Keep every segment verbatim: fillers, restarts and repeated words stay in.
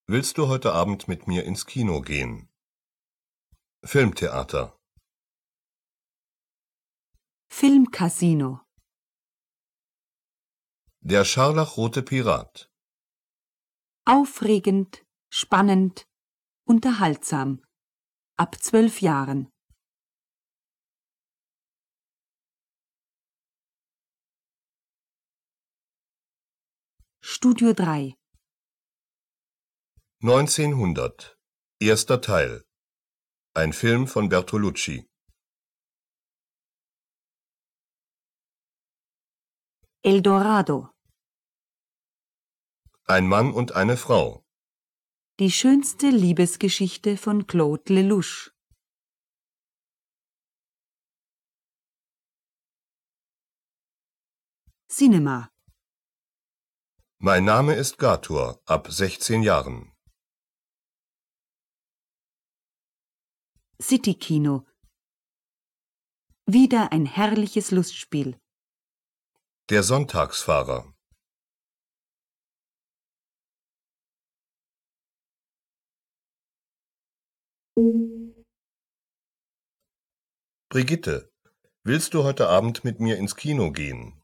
Willst du heute Abend mit mir ins Kino gehen? Filmtheater. Filmcasino. Der scharlachrote Pirat. Aufregend, spannend, unterhaltsam. Ab zwölf Jahren. Studio drei. neunzehnhundert. Erster Teil. Ein Film von Bertolucci. El Dorado. Ein Mann und eine Frau. Die schönste Liebesgeschichte von Claude Lelouch. Cinema. Mein Name ist Gator, ab sechzehn Jahren. Citykino. Wieder ein herrliches Lustspiel. Der Sonntagsfahrer. Brigitte, willst du heute Abend mit mir ins Kino gehen?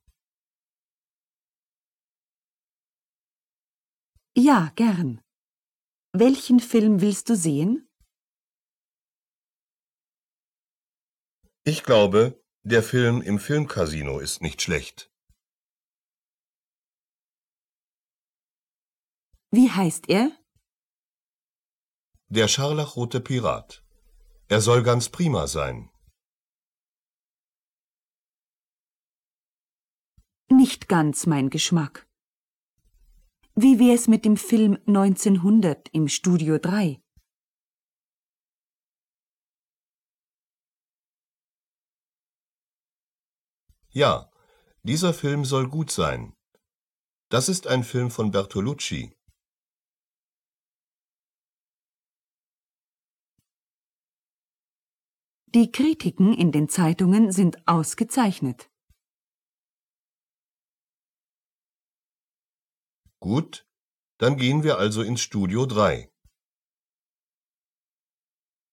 Ja, gern. Welchen Film willst du sehen? Ich glaube, der Film im Filmcasino ist nicht schlecht. Wie heißt er? Der scharlachrote Pirat. Er soll ganz prima sein. Nicht ganz mein Geschmack. Wie wär's mit dem Film neunzehnhundert im Studio drei? Ja, dieser Film soll gut sein. Das ist ein Film von Bertolucci. Die Kritiken in den Zeitungen sind ausgezeichnet. Gut, dann gehen wir also ins Studio drei.